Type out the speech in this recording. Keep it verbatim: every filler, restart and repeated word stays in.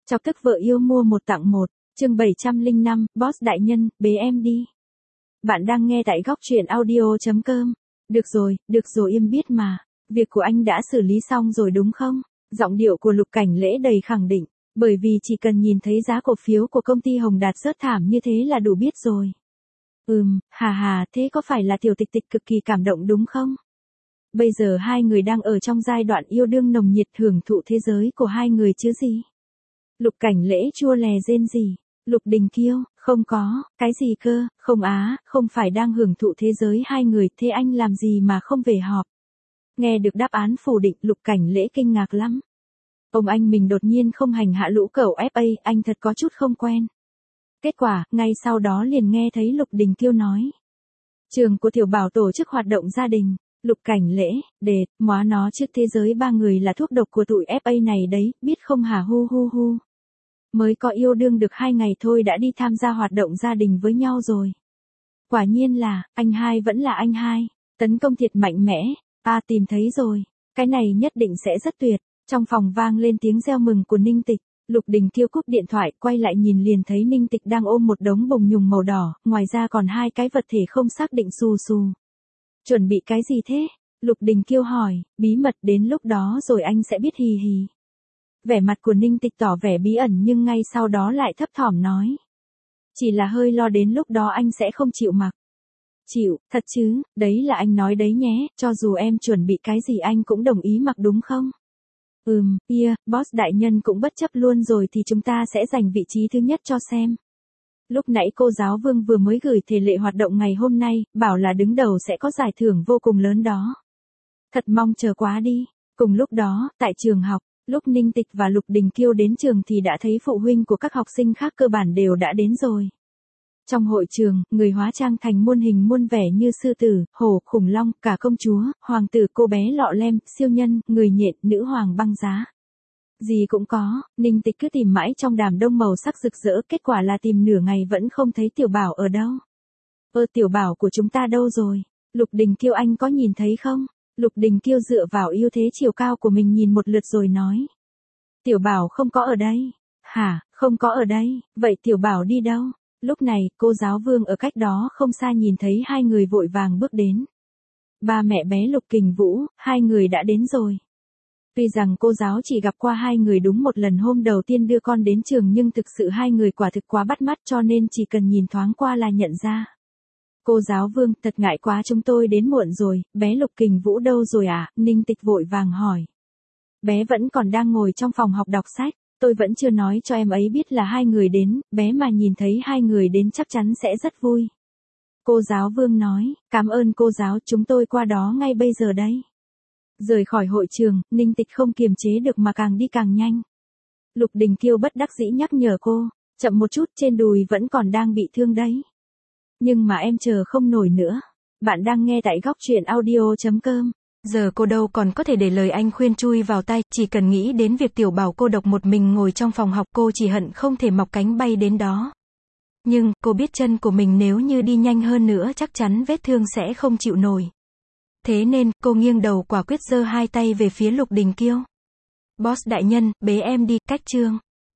Chọc tức vợ yêu mua một tặng một, chương bảy trăm lẻ năm, boss đại nhân, bế em đi. Bạn đang nghe tại góc truyện audio chấm com. Được rồi, được rồi im biết mà. Việc của anh đã xử lý xong rồi đúng không? Giọng điệu của Lục Cảnh Lễ đầy khẳng định, bởi vì chỉ cần nhìn thấy giá cổ phiếu của công ty Hồng Đạt rớt thảm như thế là đủ biết rồi. Ừm, hà hà, thế có phải là tiểu tịch tịch cực kỳ cảm động đúng không? Bây giờ hai người đang ở trong giai đoạn yêu đương nồng nhiệt hưởng thụ thế giới của hai người chứ gì? Lục Cảnh Lễ chua lè rên rỉ. Lục Đình Kiêu, không có, cái gì cơ, không á, không phải đang hưởng thụ thế giới hai người, thế anh làm gì mà không về họp? Nghe được đáp án phủ định, Lục Cảnh Lễ kinh ngạc lắm. Ông anh mình đột nhiên không hành hạ lũ cẩu ép a, anh thật có chút không quen. Kết quả, ngay sau đó liền nghe thấy Lục Đình Kiêu nói. Trường của Tiểu Bảo tổ chức hoạt động gia đình. Lục Cảnh Lễ, đệt, móa nó trước thế giới ba người là thuốc độc của tụi ép a này đấy, biết không hả hu hu hu. Mới có yêu đương được hai ngày thôi đã đi tham gia hoạt động gia đình với nhau rồi. Quả nhiên là, anh hai vẫn là anh hai, tấn công thiệt mạnh mẽ, à tìm thấy rồi, cái này nhất định sẽ rất tuyệt. Trong phòng vang lên tiếng reo mừng của Ninh Tịch, Lục Đình Kiêu cúp điện thoại quay lại nhìn liền thấy Ninh Tịch đang ôm một đống bồng nhùng màu đỏ, ngoài ra còn hai cái vật thể không xác định xù xù. Chuẩn bị cái gì thế? Lục Đình Kiêu hỏi, bí mật đến lúc đó rồi anh sẽ biết hì hì. Vẻ mặt của Ninh Tịch tỏ vẻ bí ẩn nhưng ngay sau đó lại thấp thỏm nói. Chỉ là hơi lo đến lúc đó anh sẽ không chịu mặc. Chịu, thật chứ, đấy là anh nói đấy nhé, cho dù em chuẩn bị cái gì anh cũng đồng ý mặc đúng không? Ừm, yeah, boss đại nhân cũng bất chấp luôn rồi thì chúng ta sẽ giành vị trí thứ nhất cho xem. Lúc nãy cô giáo Vương vừa mới gửi thể lệ hoạt động ngày hôm nay, bảo là đứng đầu sẽ có giải thưởng vô cùng lớn đó. Thật mong chờ quá đi. Cùng lúc đó, tại trường học, lúc Ninh Tịch và Lục Đình Kiêu đến trường thì đã thấy phụ huynh của các học sinh khác cơ bản đều đã đến rồi. Trong hội trường, người hóa trang thành muôn hình muôn vẻ như sư tử, hổ, khủng long, cả công chúa, hoàng tử, cô bé lọ lem, siêu nhân, người nhện, nữ hoàng băng giá. Gì cũng có, Ninh Tịch cứ tìm mãi trong đám đông màu sắc rực rỡ, kết quả là tìm nửa ngày vẫn không thấy Tiểu Bảo ở đâu. Ơ Tiểu Bảo của chúng ta đâu rồi? Lục Đình Kiêu anh có nhìn thấy không? Lục Đình Kiêu dựa vào ưu thế chiều cao của mình nhìn một lượt rồi nói. Tiểu Bảo không có ở đây. Hả, không có ở đây, vậy Tiểu Bảo đi đâu? Lúc này, cô giáo Vương ở cách đó không xa nhìn thấy hai người vội vàng bước đến. Ba mẹ bé Lục Kình Vũ, hai người đã đến rồi. Tuy rằng cô giáo chỉ gặp qua hai người đúng một lần hôm đầu tiên đưa con đến trường nhưng thực sự hai người quả thực quá bắt mắt cho nên chỉ cần nhìn thoáng qua là nhận ra. Cô giáo Vương, thật ngại quá chúng tôi đến muộn rồi, bé Lục Kình Vũ đâu rồi à? Ninh Tịch vội vàng hỏi. Bé vẫn còn đang ngồi trong phòng học đọc sách, tôi vẫn chưa nói cho em ấy biết là hai người đến, bé mà nhìn thấy hai người đến chắc chắn sẽ rất vui. Cô giáo Vương nói, cảm ơn cô giáo, chúng tôi qua đó ngay bây giờ đây. Rời khỏi hội trường, Ninh Tịch không kiềm chế được mà càng đi càng nhanh. Lục Đình Kiêu bất đắc dĩ nhắc nhở cô, chậm một chút trên đùi vẫn còn đang bị thương đấy. Nhưng mà em chờ không nổi nữa. Bạn đang nghe tại góc truyện audio chấm com. Giờ cô đâu còn có thể để lời anh khuyên chui vào tai, chỉ cần nghĩ đến việc Tiểu Bảo cô độc một mình ngồi trong phòng học cô chỉ hận không thể mọc cánh bay đến đó. Nhưng, cô biết chân của mình nếu như đi nhanh hơn nữa chắc chắn vết thương sẽ không chịu nổi. Thế nên, cô nghiêng đầu quả quyết giơ hai tay về phía Lục Đình Kiêu. Boss đại nhân, bế em đi, cách chương.